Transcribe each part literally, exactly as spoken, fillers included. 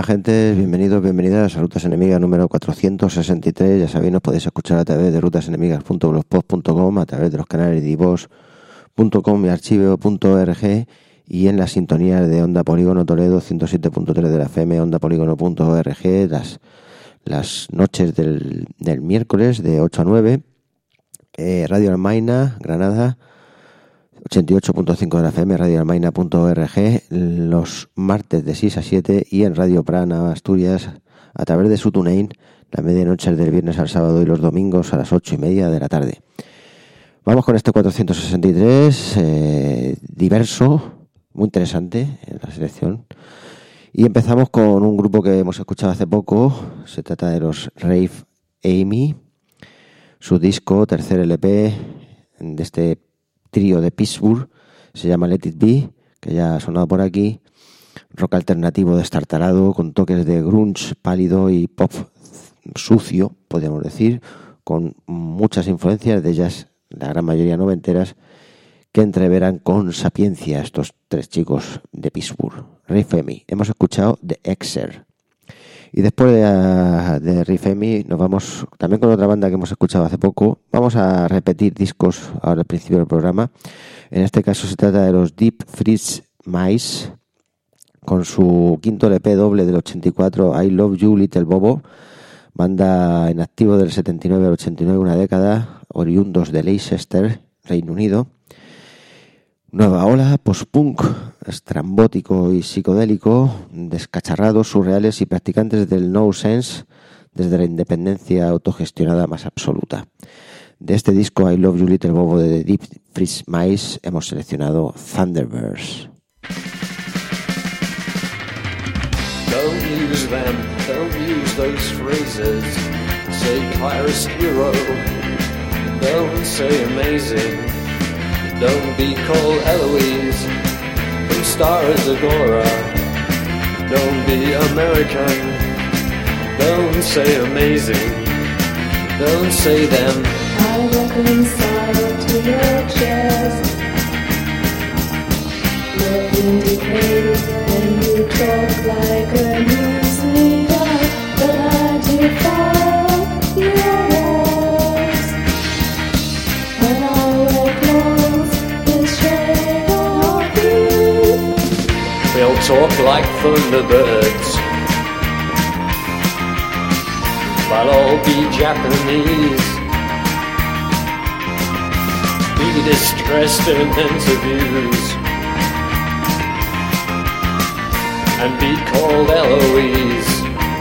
gente, bienvenidos, bienvenidas a Rutas Enemigas número cuatrocientos sesenta y tres. Ya sabéis, nos podéis escuchar a través de rutasenemigas punto blogspot punto com, a través de los canales de iVoox punto com y archivio punto org y en las sintonías de Onda Polígono Toledo ciento siete punto tres de la F M, onda polígono punto org, las, las noches del, del miércoles de ocho a nueve, eh, Radio Almaina, Granada, ochenta y ocho punto cinco de la F M, radio almaina punto org, los martes de seis a siete y en Radio Prana, Asturias, a través de su TuneIn, las medianoches del viernes al sábado y los domingos a las ocho y media de la tarde. Vamos con este cuatrocientos sesenta y tres, eh, diverso, muy interesante en la selección. Y empezamos con un grupo que hemos escuchado hace poco, se trata de los Rave Amy, su disco, tercer L P de este trío de Pittsburgh, se llama Let It Be, que ya ha sonado por aquí, rock alternativo destartalado con toques de grunge pálido y pop sucio, podríamos decir, con muchas influencias de jazz, la gran mayoría noventeras, que entreveran con sapiencia estos tres chicos de Pittsburgh. Rave Amy, hemos escuchado The Exer. Y después de, de Rave Amy nos vamos también con otra banda que hemos escuchado hace poco. Vamos a repetir discos ahora al principio del programa. En este caso se trata de los Deep Freeze Mice, con su quinto L P doble del ochenta y cuatro, I Love You Little Bobo, banda en activo del setenta y nueve al ochenta y nueve, una década, oriundos de Leicester, Reino Unido. Nueva ola, post-punk, estrambótico y psicodélico, descacharrados, surreales y practicantes del no sense desde la independencia autogestionada más absoluta. De este disco I Love You Little Bobo de The Deep Freeze Mice hemos seleccionado Thunderbirds. Don't use them, don't use those phrases. Say Kairos hero, don't say amazing. Don't be called Eloise from Stars Agora. Don't be American. Don't say amazing. Don't say them. I reconcile to your chest. You're indicated when you talk like a news leader, but I defy your walls. When I wear clothes this shade of blue, They'll talk like thunderbirds. They'll all be Japanese. Be distressed in interviews and be called Eloise.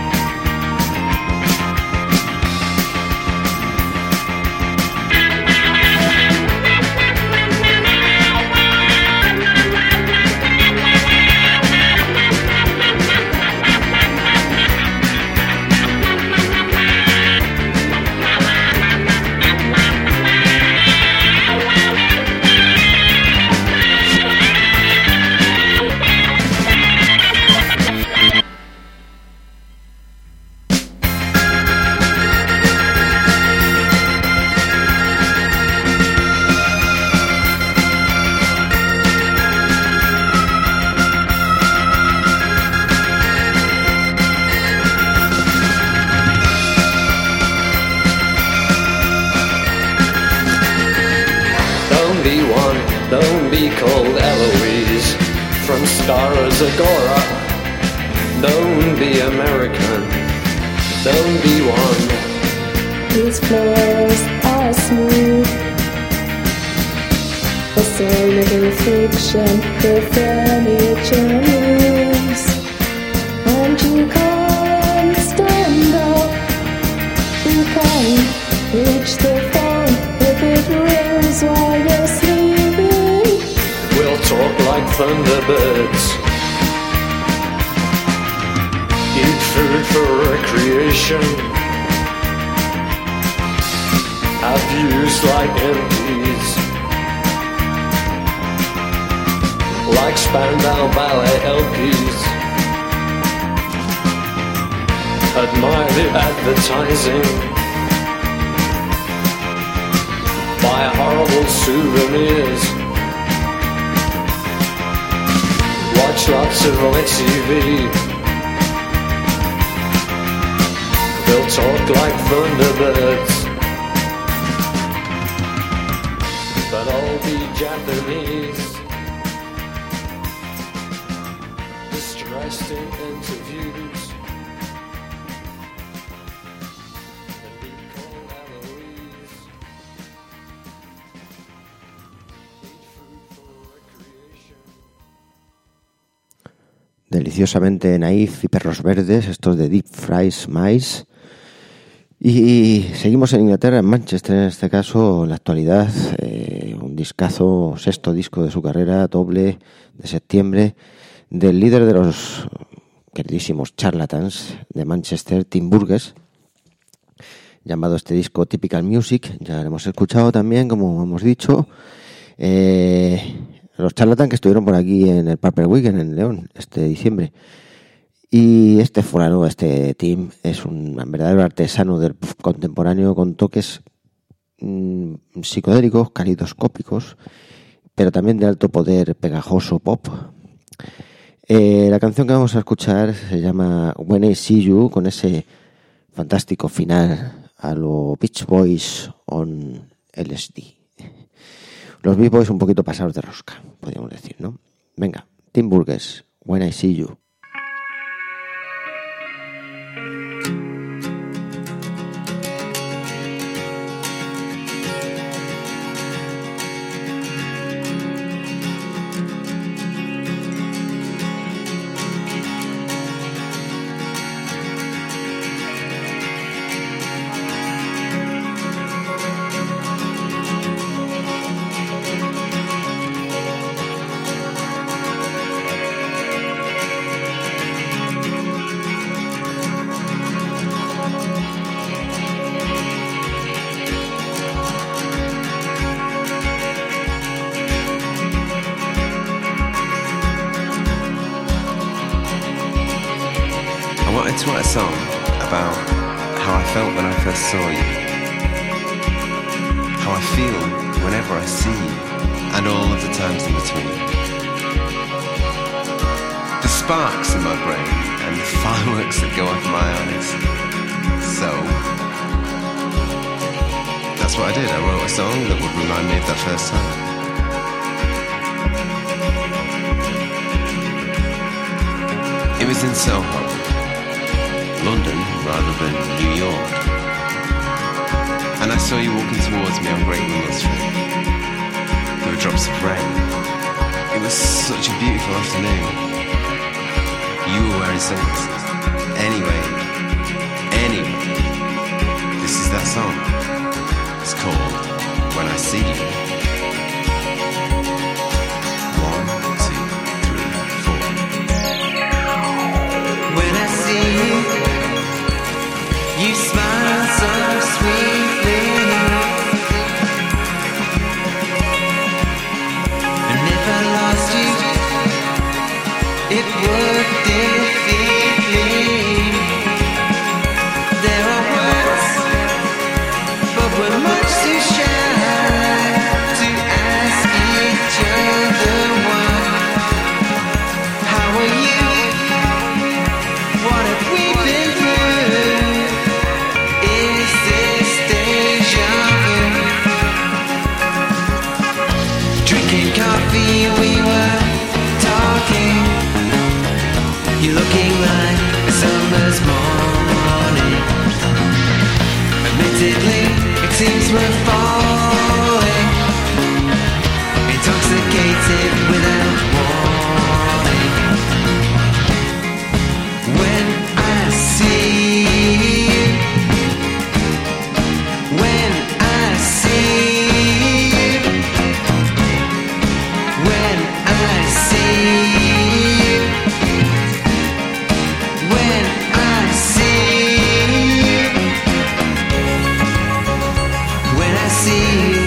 Don't be called Eloise from Stars Agora. Don't be American. Don't be one. these floors are smooth. It's a living fiction, the furniture moves. And you can't stand up. You can't reach the phone if it rings while you're sleeping. We'll talk like thunderbirds. Eat food for recreation. Have views like M Ps. Like Spandau Ballet L Ps. Admire the advertising. Buy horrible souvenirs. Watch lots of light T V. they'll talk like thunderbirds, but I'll be Japanese, distressed in interviews, and be called Eloise, eat food for recreation. Deliciosamente naif y perros verdes, estos de Deep Fries Mice. Y seguimos en Inglaterra, en Manchester en este caso, en la actualidad, eh, un discazo, sexto disco de su carrera, doble de septiembre, del líder de los queridísimos Charlatans de Manchester, Tim Burgess, llamado este disco Typical Music. Ya lo hemos escuchado también, como hemos dicho, eh, los Charlatans que estuvieron por aquí en el Purple Weekend en León este diciembre. Y este fulano, este Tim, es un verdadero artesano del pop contemporáneo con toques mmm, psicodélicos, calidoscópicos, pero también de alto poder pegajoso pop. Eh, la canción que vamos a escuchar se llama When I See You, con ese fantástico final a lo Beach Boys on L S D. Los Beach Boys un poquito pasados de rosca, podríamos decir, ¿no? Venga, Tim Burgess, When I See You. To write a song about how I felt when I first saw you, how I feel whenever I see you, and all of the times in between. The sparks in my brain and the fireworks that go off my eyes. So that's what I did. I wrote a song that would remind me of that first time. It was in Soho, London rather than New York, and I saw you walking towards me on Great Wall Street. There were drops of rain. It was such a beautiful afternoon. You were wearing sunglasses. Anyway, anyway, this is that song. It's called When I See You. One, two, three, four. When I see you, you smile so sweetly. And if I lost you, it would defeat me. There are words, but we're much too shy to ask each other why. How are you? What have we been through? Is this deja vu? Drinking coffee, we were talking. You're looking like a summer's morning. Admittedly, it seems we're falling, intoxicated without warning. When I see you, when I see you, when I see you, when I see you, when I see you.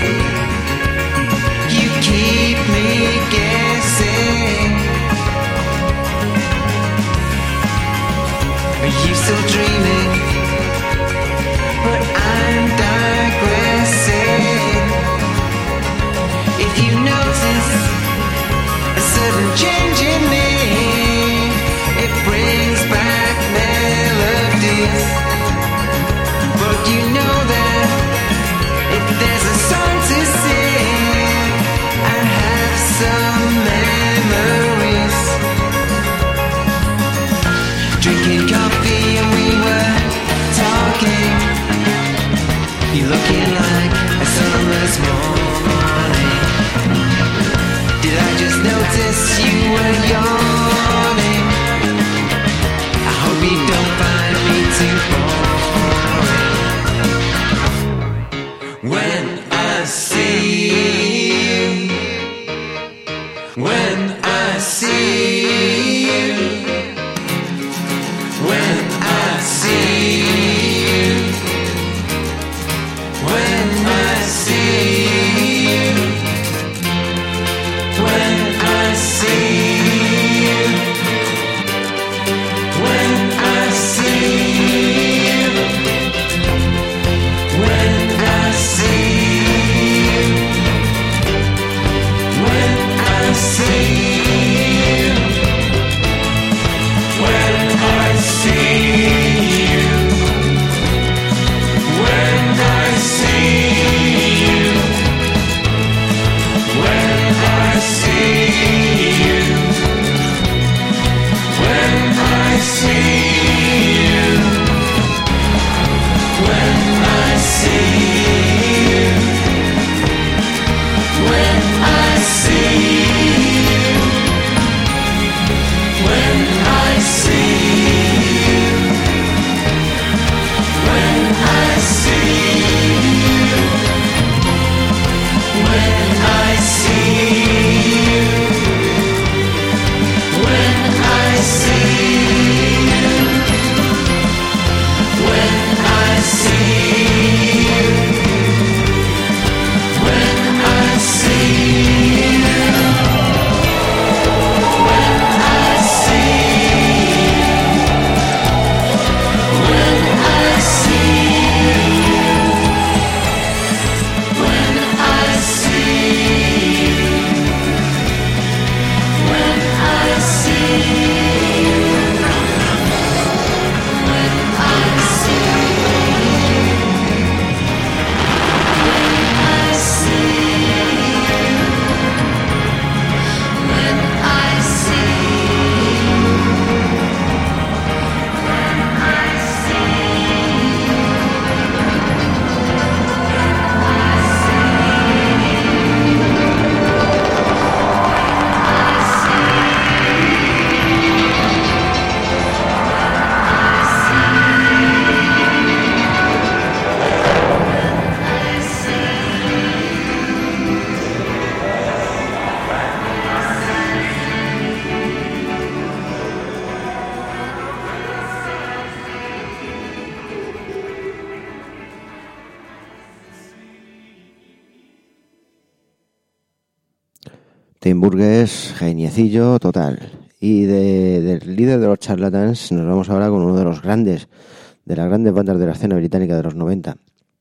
Tim Burgess, geniecillo total. Y de, del líder de los Charlatans nos vamos ahora con uno de los grandes, de las grandes bandas de la escena británica de los noventa.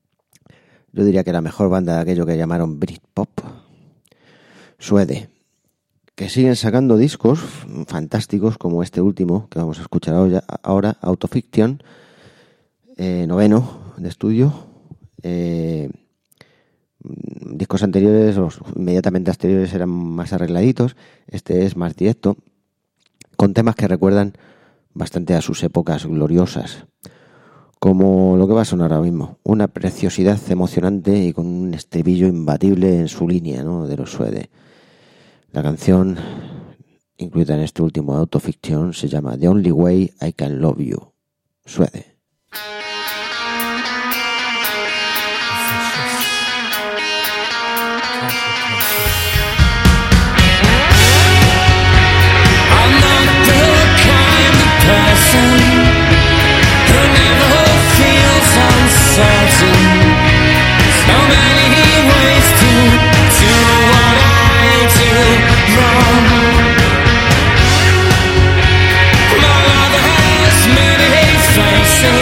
Yo diría que la mejor banda de aquello que llamaron Britpop, Suede, que siguen sacando discos fantásticos como este último que vamos a escuchar ahora, ahora Autofiction, eh, noveno de estudio. Eh, discos anteriores, los inmediatamente anteriores eran más arregladitos, este es más directo, con temas que recuerdan bastante a sus épocas gloriosas, como lo que va a sonar ahora mismo, una preciosidad emocionante y con un estribillo imbatible en su línea, ¿no?, de los Suede. La canción incluida en este último Autofiction se llama The Only Way I Can Love You, Suede. Faces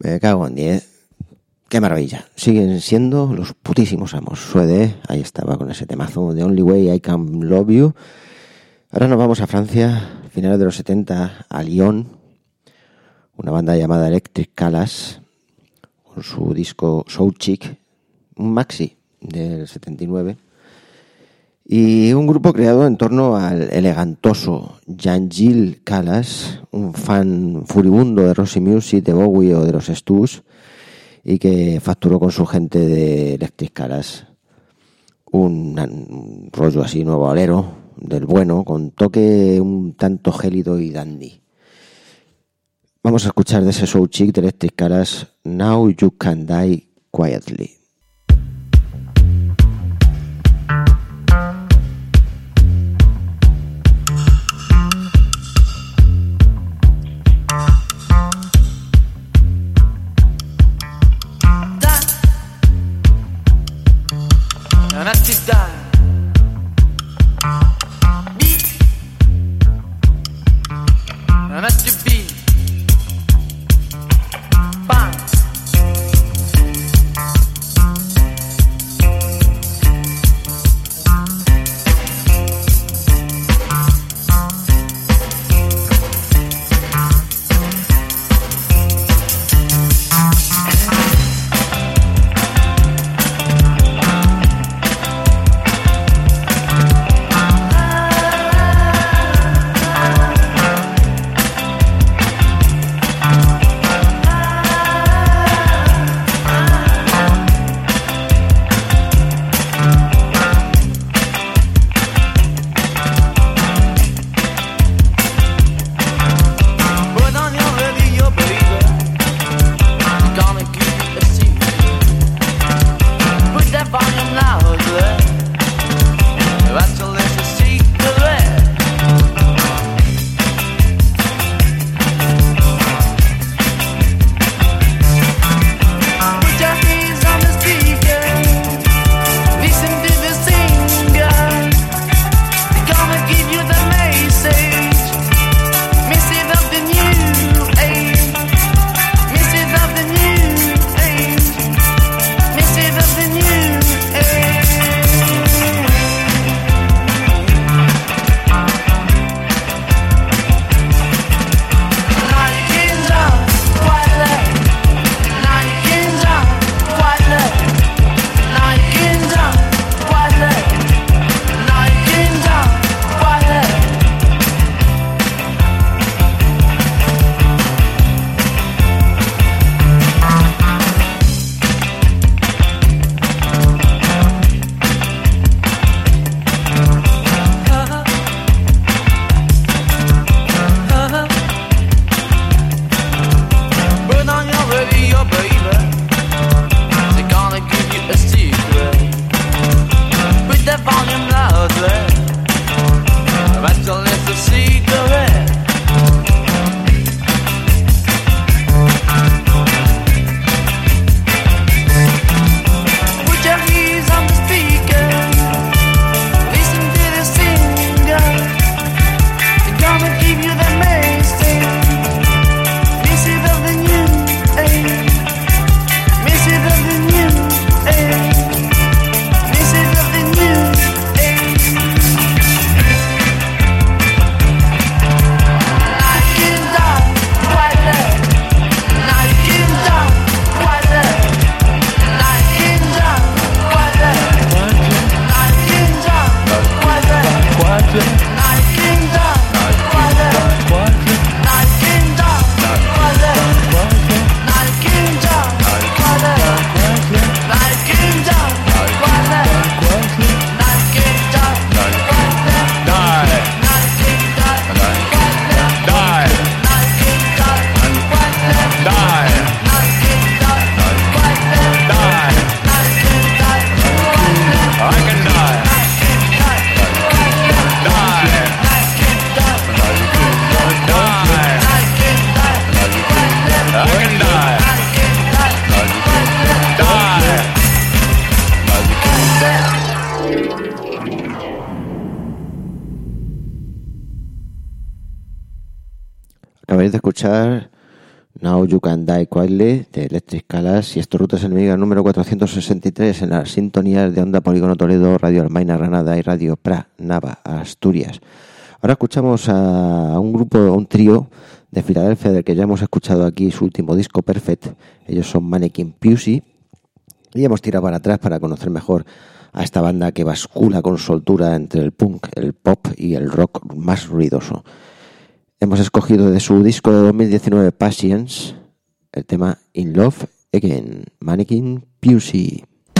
Me cago en diez. Qué maravilla. Siguen siendo los putísimos amos. Suede, ahí estaba con ese temazo de Only Way I Can Love You. Ahora nos vamos a Francia, finales de los setenta, a Lyon. Una banda llamada Electric Calas, con su disco Soul Chic, un maxi del setenta y nueve. Y un grupo creado en torno al elegantoso Jean-Gilles Calas, un fan furibundo de Roxy Music, de Bowie o de los Stooges, y que facturó con su gente de Electric Calas un, un rollo así nuevo alero, del bueno, con toque un tanto gélido y dandy. Vamos a escuchar de ese Soul Chic de Electric Calas, Now You Can Die Quietly. And as you die, beat, and as you beat, bang. Acabáis de escuchar Now You Can Die Quietly de Electric Calas, y esto Rutas Enemigas número cuatrocientos sesenta y tres en las sintonías de Onda Polígono Toledo, Radio Almaina Granada y Radio Pra Nava Asturias. Ahora escuchamos a un grupo, a un trío de Filadelfia del que ya hemos escuchado aquí su último disco Perfect. Ellos son Mannequin Pussy y hemos tirado para atrás para conocer mejor a esta banda que bascula con soltura entre el punk, el pop y el rock más ruidoso. Hemos escogido de su disco de dos mil diecinueve Patience el tema In Love Again, Mannequin Pussy.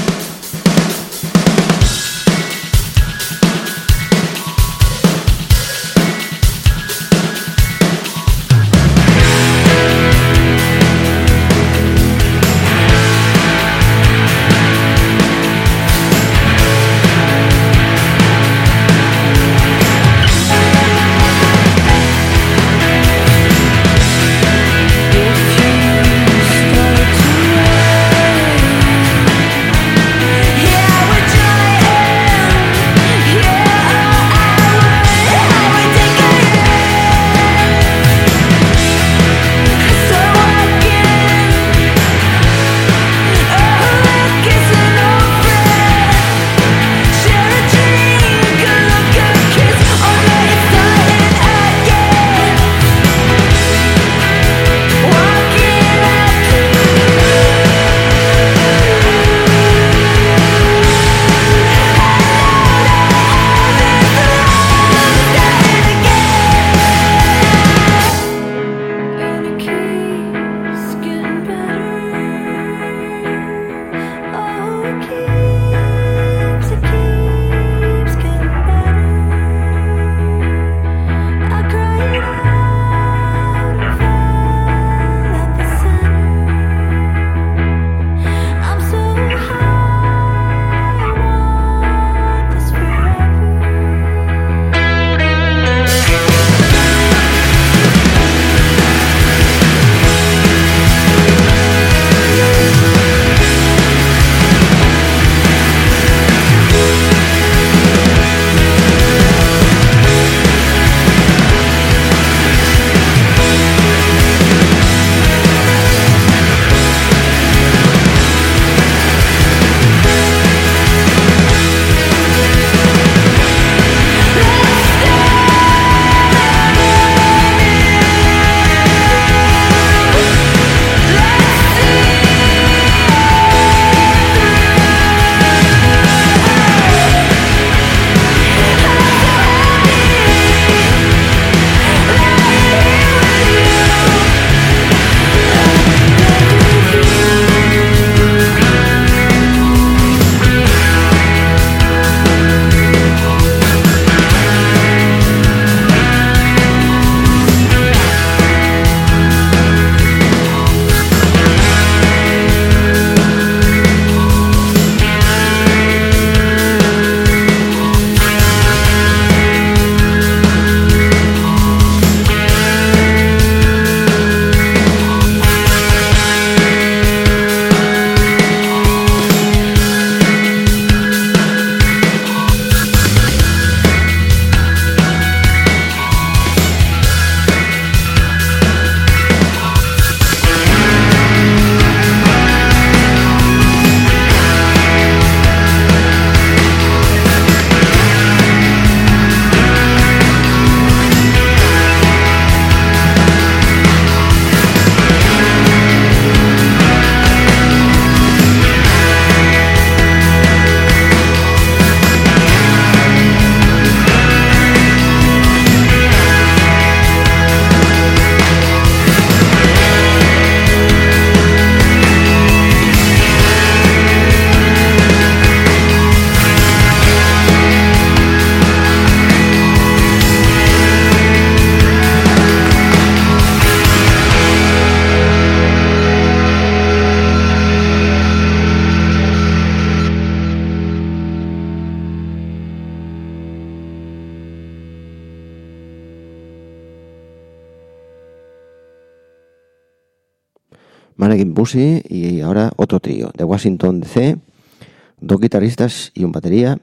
Mannequin Pussy, y ahora otro trío de Washington D C, dos guitarristas y un batería.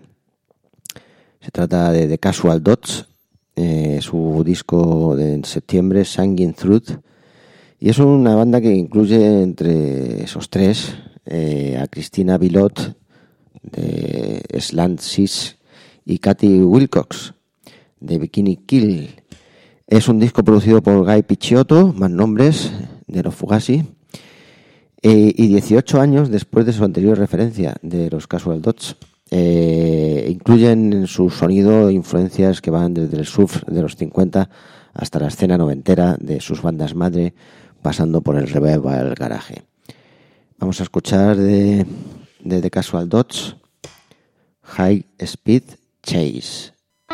Se trata de The Casual Dots, eh, su disco de en septiembre, Singing Truth, Y es una banda que incluye entre esos tres eh, a Cristina Bilot de Slant Six y Katy Wilcox de Bikini Kill. Es un disco producido por Guy Picciotto, más nombres, de los Fugazi, eh, y dieciocho años después de su anterior referencia, de los Casual Dots. Eh, incluyen en su sonido influencias que van desde el surf de los cincuenta hasta la escena noventera de sus bandas madre, pasando por el revival garage. Vamos a escuchar de, de The Casual Dots, High Speed Chase.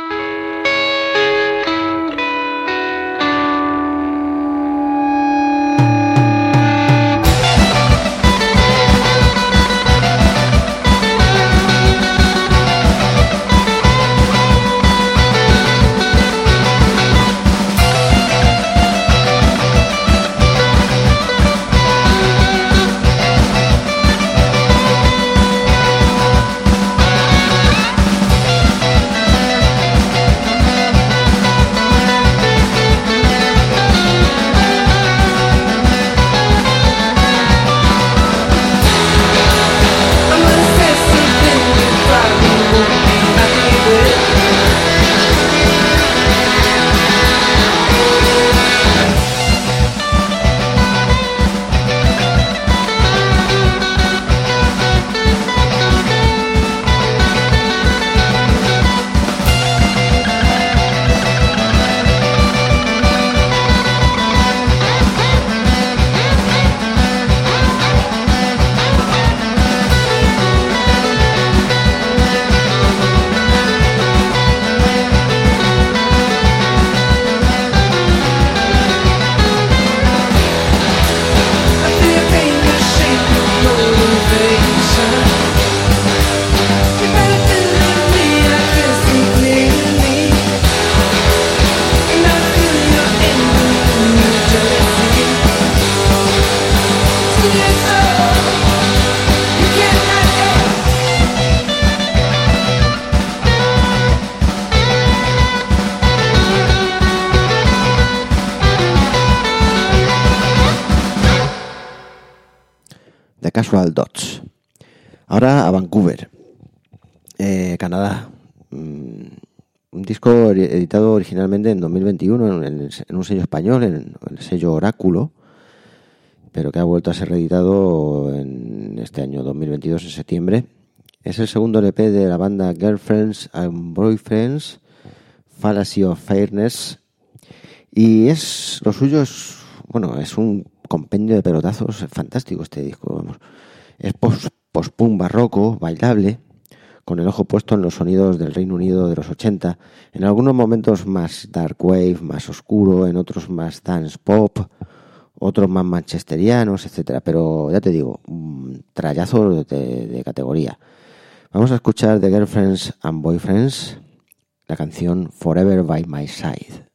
Casual Dots. Ahora a Vancouver, eh, Canadá. Mm, un disco editado originalmente en dos mil veintiuno en, en un sello español, en, en el sello Oráculo, pero que ha vuelto a ser reeditado en este año dos mil veintidós, en septiembre. Es el segundo L P de la banda Girlfriends and Boyfriends, Fallacy of Fairness, y es lo suyo es bueno es un compendio de pelotazos fantástico este disco, vamos. Es post, post-punk barroco, bailable, con el ojo puesto en los sonidos del Reino Unido de los ochenta, en algunos momentos más dark wave, más oscuro, en otros más dance pop, otros más manchesterianos, etcétera. Pero ya te digo, un trayazo de, de categoría. Vamos a escuchar de Girlfriends and Boyfriends la canción Forever by My Side.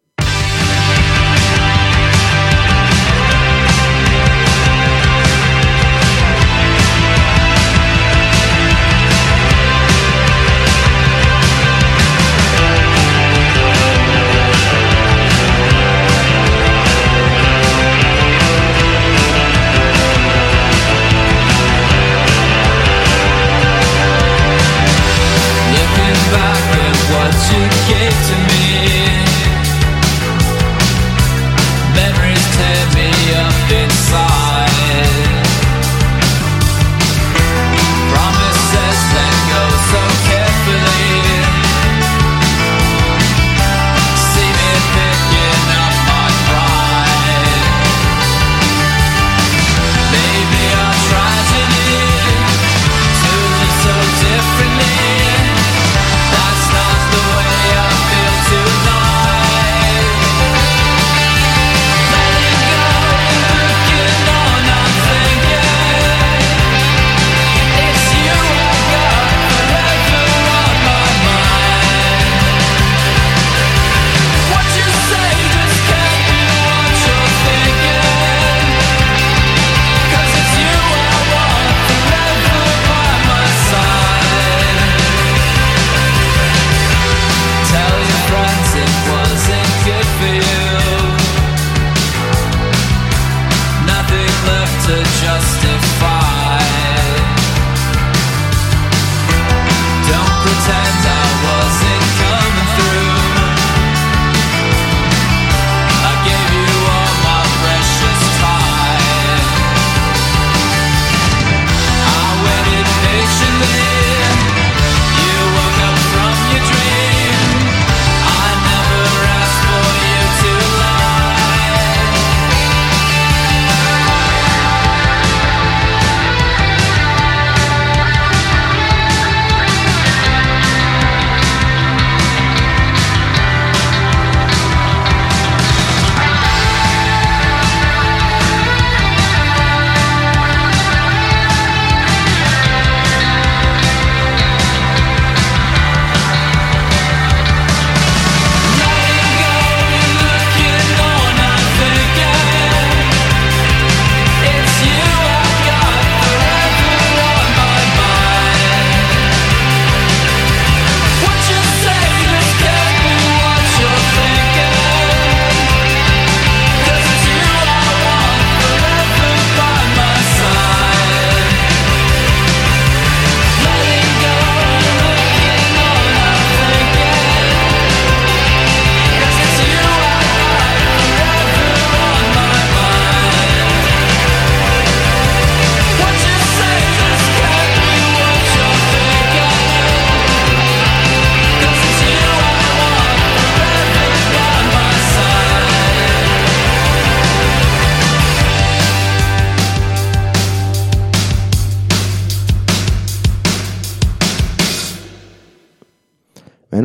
Back at what you gave to me,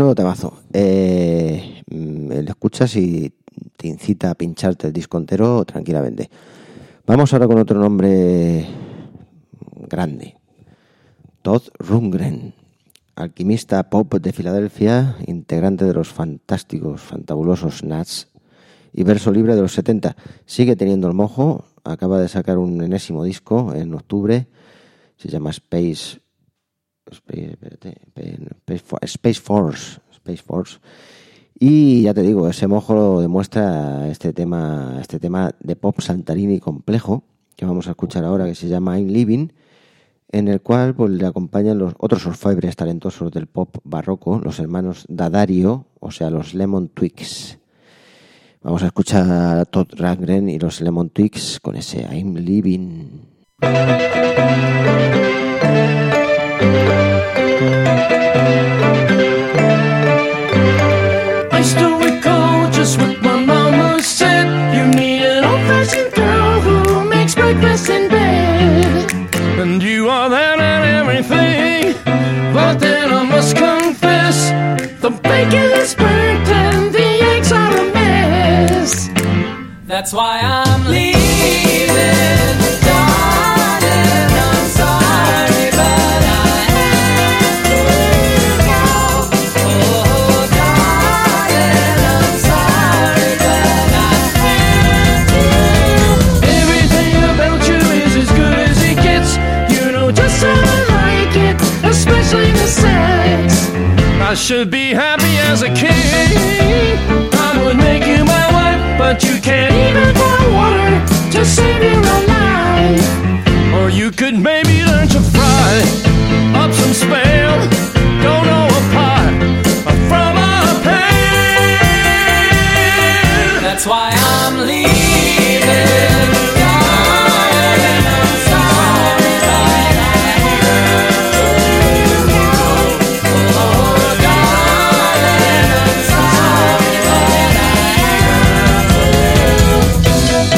Menudo temazo. Eh, lo escuchas y te incita a pincharte el disco entero tranquilamente. Vamos ahora con otro nombre grande. Todd Rundgren, alquimista pop de Filadelfia, integrante de los fantásticos, fantabulosos Nuts y verso libre de los setenta. Sigue teniendo el mojo, acaba de sacar un enésimo disco en octubre, se llama Space Space, Space, Space Force, Space Force. Y ya te digo, ese mojo lo demuestra este tema, este tema de pop saltarini complejo que vamos a escuchar ahora, que se llama I'm Living, en el cual pues, le acompañan los otros orfebres talentosos del pop barroco, los hermanos D'Addario, o sea, los Lemon Twigs. Vamos a escuchar a Todd Rundgren y los Lemon Twigs con ese I'm Living. I still recall just what my mama said. You need an old-fashioned girl who makes breakfast in bed. And you are that and everything. But then I must confess, the bacon is burnt and the eggs are a mess. That's why I'm leaving, darling. I'm sorry, but I have to go. Oh, darling, I'm sorry, but I have to. Everything about you is as good as it gets. You know just how I like it, especially the sex. I should be happy as a king. I would make you my wife, but you can't even pour water to save your own life. Or you could maybe learn to fry up some spam. Don't know a pot from a pan. That's why I'm leaving. Darling, I'm sorry, but I have to go. Oh, darling, I'm sorry, but I have to.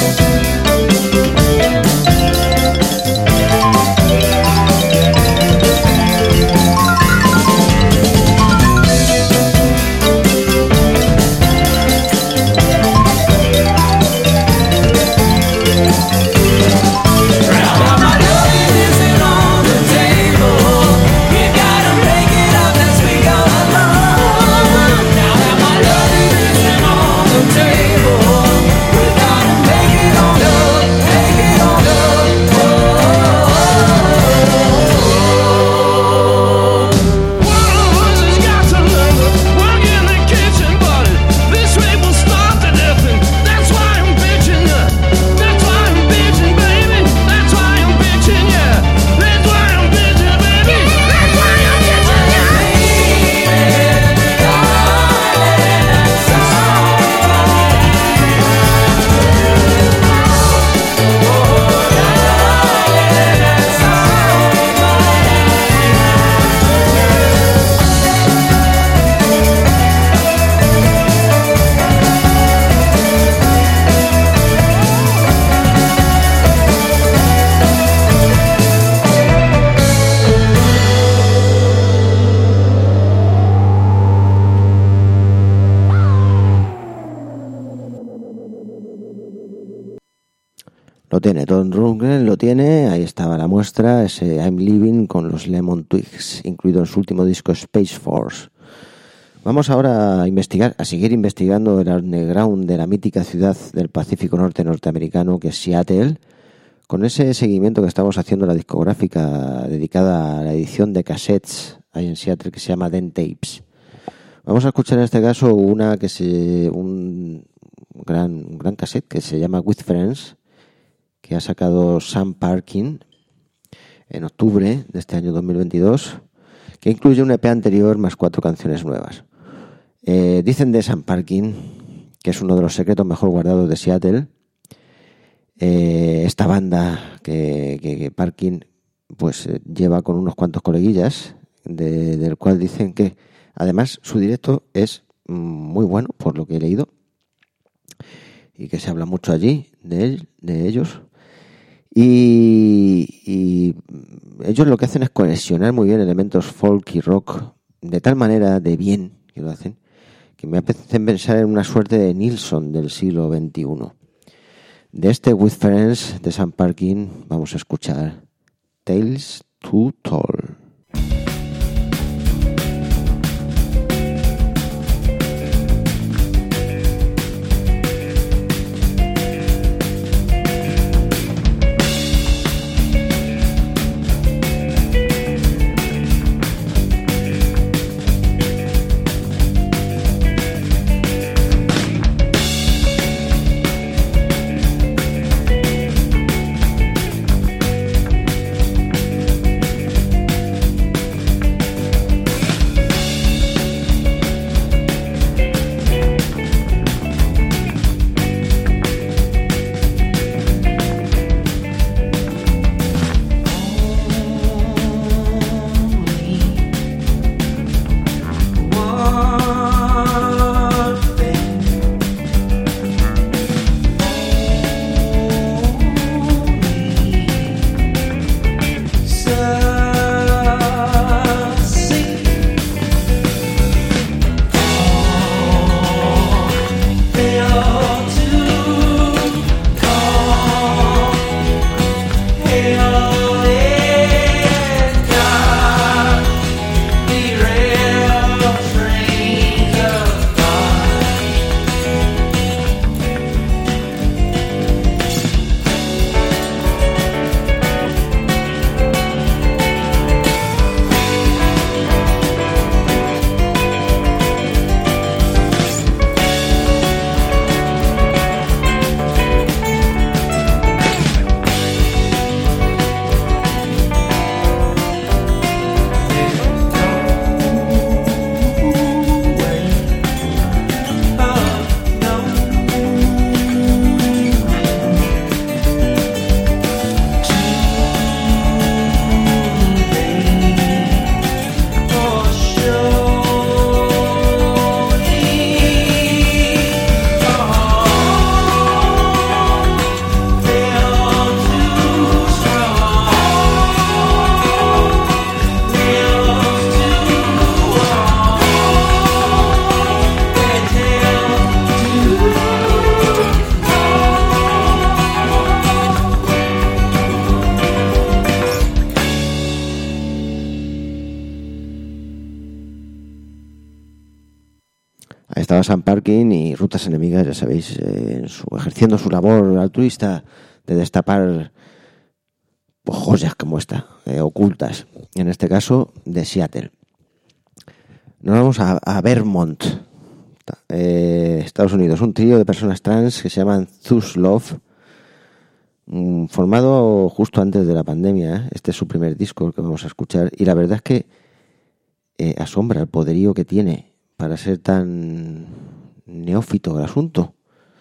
Now my love isn't on the table. You gotta make it up as we go along. Now that my love isn't on the table, we gotta make it on up, make it on up. One of us has got to learn to work in the kitchen, but this way we'll starve to death, and that's why I'm bitching. That's why I'm bitching, baby. That's why I'm bitching, yeah. That's why I'm bitching, baby. That's why I'm bitching, yeah. Darling, I'm sorry, but I have to. Oh, darling, I'm sorry, but I Lo tiene, Todd Rundgren lo tiene, ahí estaba la muestra, ese I'm Living con los Lemon Twigs, incluido en su último disco Space Force. Vamos ahora a investigar, a seguir investigando el underground de la mítica ciudad del Pacífico Norte norteamericano que es Seattle, con ese seguimiento que estamos haciendo a la discográfica dedicada a la edición de cassettes ahí en Seattle que se llama Den Tapes. Vamos a escuchar en este caso una que se un gran, un gran cassette que se llama With Friends, que ha sacado Sam Parkin en octubre de este año dos mil veintidós, que incluye un E P anterior más cuatro canciones nuevas. Eh, dicen de Sam Parkin que es uno de los secretos mejor guardados de Seattle. Eh, esta banda que, que, que Parkin pues eh, lleva con unos cuantos coleguillas, de, del cual dicen que además su directo es muy bueno, por lo que he leído, y que se habla mucho allí de él, de ellos. Y, y ellos lo que hacen es cohesionar muy bien elementos folk y rock de tal manera de bien que lo hacen, que me hacen pensar en una suerte de Nilsson del siglo veintiuno. De este With Friends de Sam Parkin vamos a escuchar Tales Too Tall. Estaba Sam Parkin y Rutas Enemigas, ya sabéis, eh, en su, ejerciendo su labor altruista de destapar pues, joyas como esta, eh, ocultas, en este caso de Seattle. Nos vamos a, a Vermont, eh, Estados Unidos, un trío de personas trans que se llaman Thus Love, mm, formado justo antes de la pandemia. ¿eh? Este es su primer disco que vamos a escuchar y la verdad es que eh, asombra el poderío que tiene para ser tan neófito el asunto.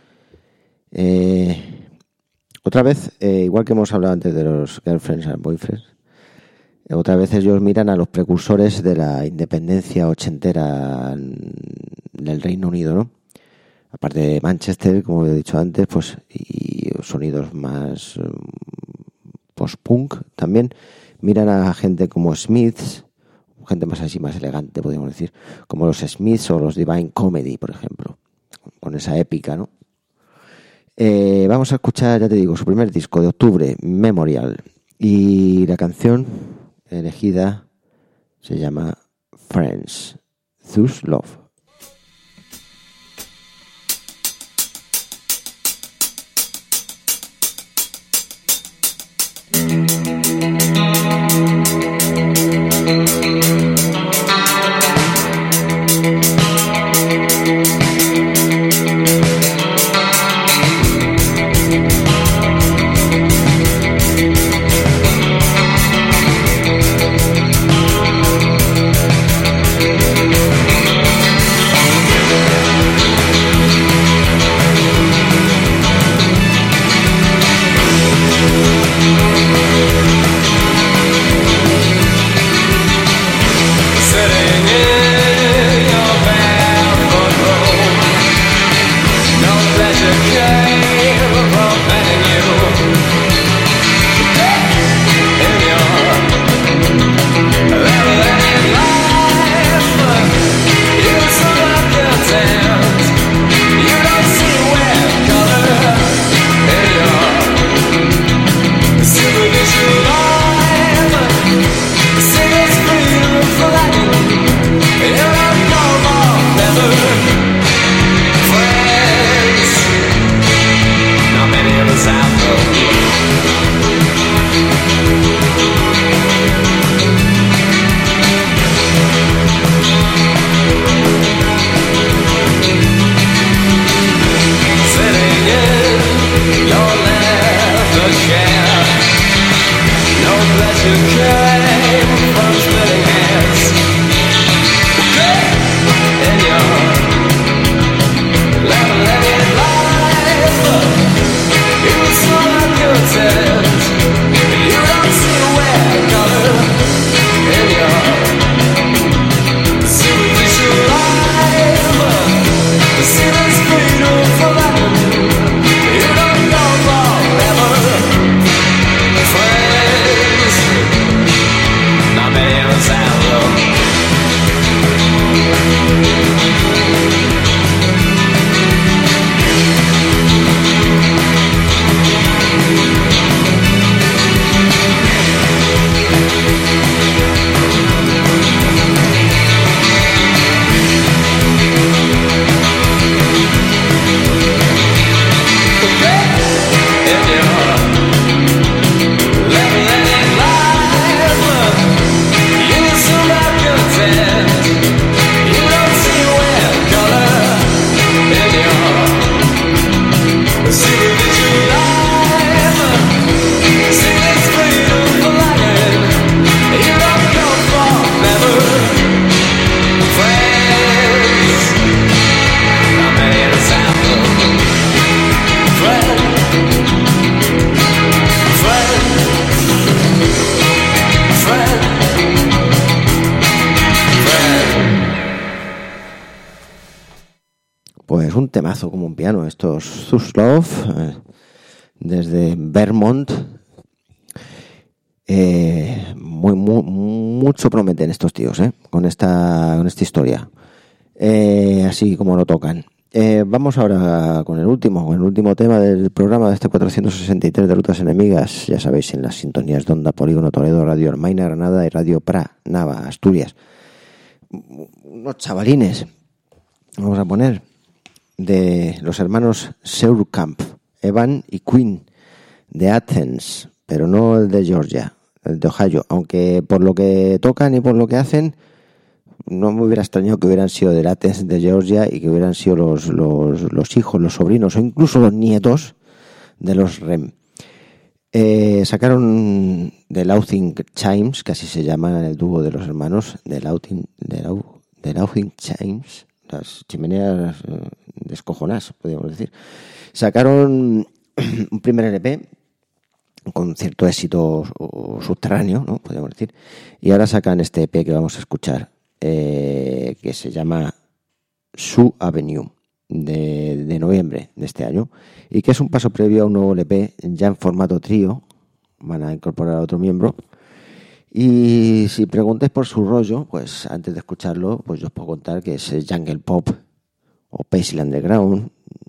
Eh, otra vez, eh, igual que hemos hablado antes de los Girlfriends and Boyfriends, eh, otra vez ellos miran a los precursores de la independencia ochentera del Reino Unido, ¿no? Aparte de Manchester, como he dicho antes, pues y sonidos más um, post-punk también, miran a gente como Smiths, gente más así, más elegante, podríamos decir, como los Smiths o los Divine Comedy, por ejemplo, con esa épica, ¿no? Eh, vamos a escuchar, ya te digo, su primer disco de octubre, Memorial, y la canción elegida se llama Friends, Thus Love. Thank the care. No pleasure came from splitting hands. In your level-headed life, you saw my content. You don't see where color in your superficial life. See this freedom for life. You don't go forever. Friends, not many of us have them. Pues un temazo como un piano, estos Zuslov, eh, desde Vermont. Eh, muy, muy, mucho prometen estos tíos, eh, con esta, con esta historia. Eh, así como lo tocan. Eh, vamos ahora con el último, con el último tema del programa de este cuatrocientos sesenta y tres de Rutas Enemigas. Ya sabéis, en las sintonías de Onda Polígono Toledo, Radio Armaina, Granada y Radio Pra, Nava, Asturias. Unos chavalines, vamos a poner, de los hermanos Seurkamp, Evan y Quinn, de Athens, pero no el de Georgia, el de Ohio, aunque por lo que tocan y por lo que hacen, no me hubiera extrañado que hubieran sido de Athens, de Georgia, y que hubieran sido los, los, los hijos, los sobrinos o incluso los nietos de los Rem. Eh, sacaron The Laughing Chimes, que así se llama el dúo de los hermanos, The Laughing, The Lau, The Laughing Chimes, las chimeneas eh, descojonadas, podríamos decir. Sacaron un primer L P con cierto éxito subterráneo, ¿no? Podríamos decir, y ahora sacan este E P que vamos a escuchar, eh, que se llama Sioux Avenue, de, de noviembre de este año, y que es un paso previo a un nuevo L P ya en formato trío. Van a incorporar a otro miembro. Y si preguntáis por su rollo, pues antes de escucharlo, pues yo os puedo contar que es jungle pop o paisley underground,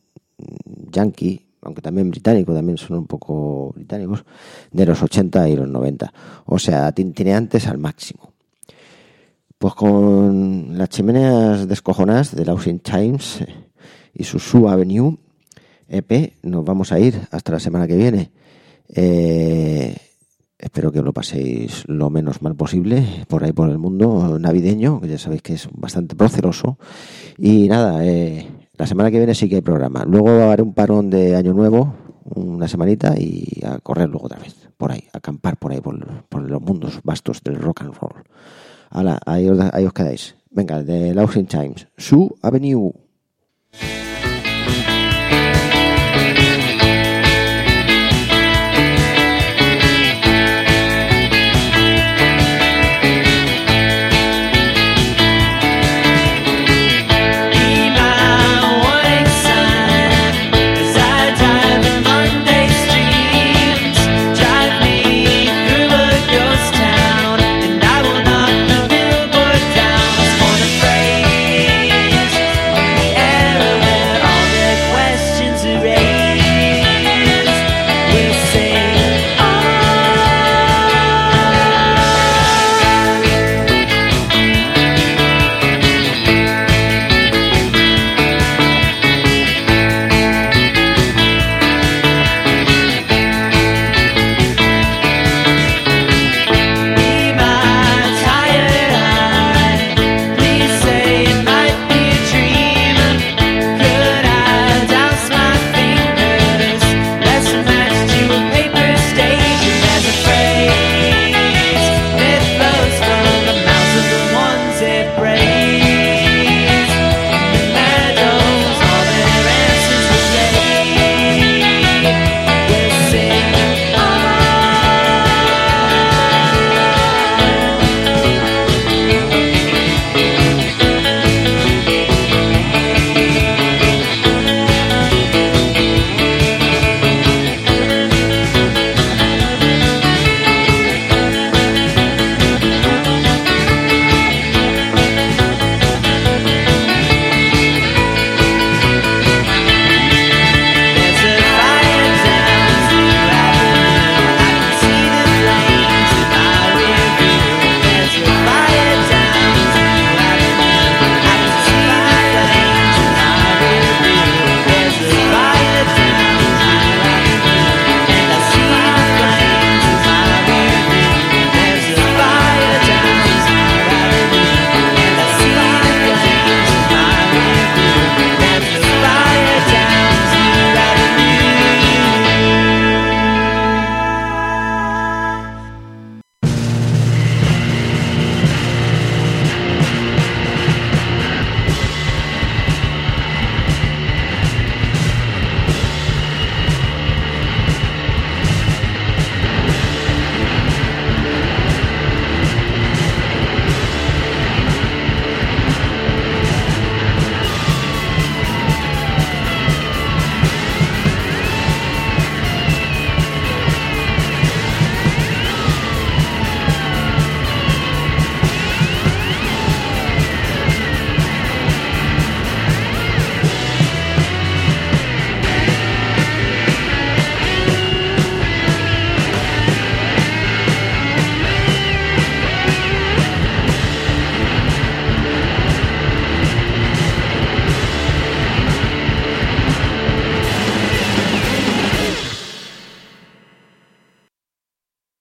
yankee, aunque también británico, también son un poco británicos, de los ochenta y los noventa. O sea, tintineantes al máximo. Pues con las chimeneas descojonadas de Laughing Chimes y su Sioux Avenue E P nos vamos a ir hasta la semana que viene. Eh... Espero que os lo paséis lo menos mal posible por ahí por el mundo navideño, que ya sabéis que es bastante proceroso. Y nada, eh, la semana que viene sí que hay programa. Luego va a haber un parón de Año Nuevo, una semanita, y a correr luego otra vez, por ahí, a acampar por ahí, por, por los mundos vastos del rock and roll. Hala, ahí os, ahí os quedáis. Venga, de Laughing Chimes, Sioux Avenue.